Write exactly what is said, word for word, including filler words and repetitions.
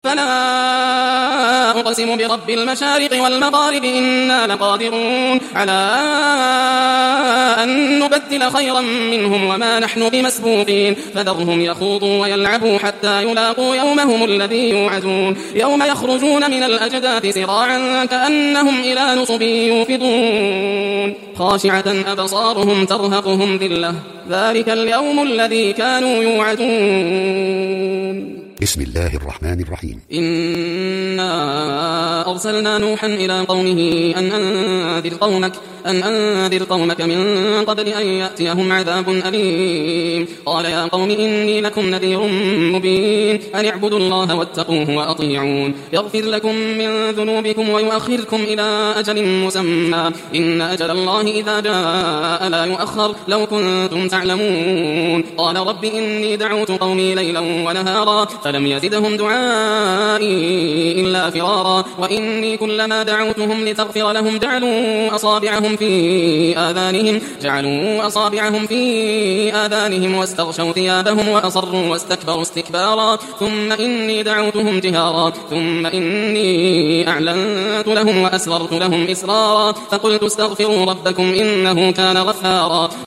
فلا أقسم برب المشارق والمغارب إنا لقادرون على أن نبدل خيرا منهم وما نحن بمسبوقين فذرهم يخوضوا ويلعبوا حتى يلاقوا يومهم الذي يوعدون يوم يخرجون من الأجداث سراعا كأنهم إلى نصب يوفضون خاشعة أبصارهم ترهقهم ذلة ذلك اليوم الذي كانوا يوعدون. بسم الله الرحمن الرحيم. إنا أرسلنا نوحا إلى قومه أن أنذر قومك أن أنذر قومك من قبل أن يأتيهم عذاب أليم قال يا قوم إني لكم نذير مبين أن اعبدوا الله واتقوه وأطيعون يغفر لكم من ذنوبكم ويؤخركم إلى أجل مسمى إن أجل الله إذا جاء لا يؤخر لو كنتم تعلمون قال رب إني دعوت قومي ليلا ونهارا فلم يزدهم دعائي إلا فرارا وإني كلما دعوتهم لتغفر لهم جعلوا أصابعهم في آذانهم جعلوا أصابعهم في آذانهم واستغشوا ثيابهم وأصروا واستكبروا استكبارا ثم إني دعوتهم جهارا ثم إني أعلنت لهم وأسررت لهم إسرارا فقلت استغفروا ربكم إنه كان غفارا